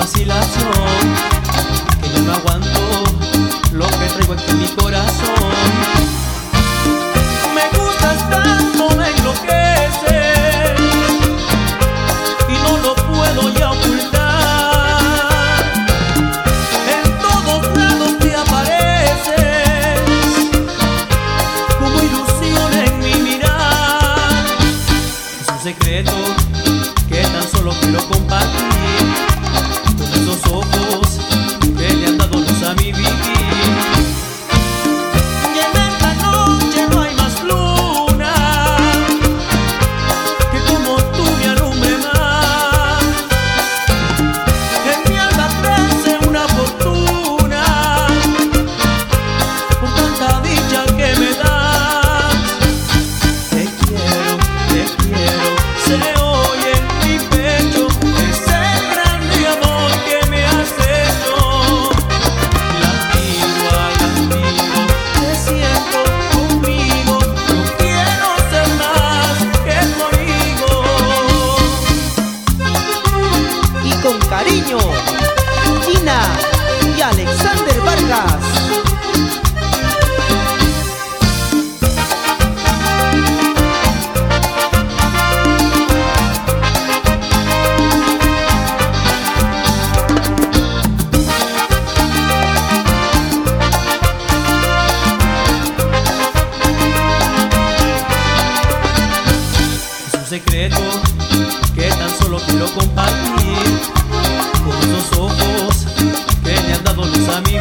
vacilación, que yo no aguanto lo que traigo aquí en mi corazón. Me gustas tanto, me enloqueces y no lo puedo ya ocultar. En todos lados te apareces como ilusión en mi mirar. Es un secreto que tan solo quiero compartir con esos ojos que le han dado luz a mi vivir. Y en esta noche no hay más luna que como tú me alumbre más. En mi alma crece una fortuna por tanta dicha que me das. Te quiero, se oye en mi pecho ese grande amor que me has hecho. Latido a latido te siento conmigo, no quiero ser más que tu amigo. Y con cariño, Gina y Alexander Vargas. Es un secreto que tan solo quiero compartir con esos ojos que le han dado luz a mi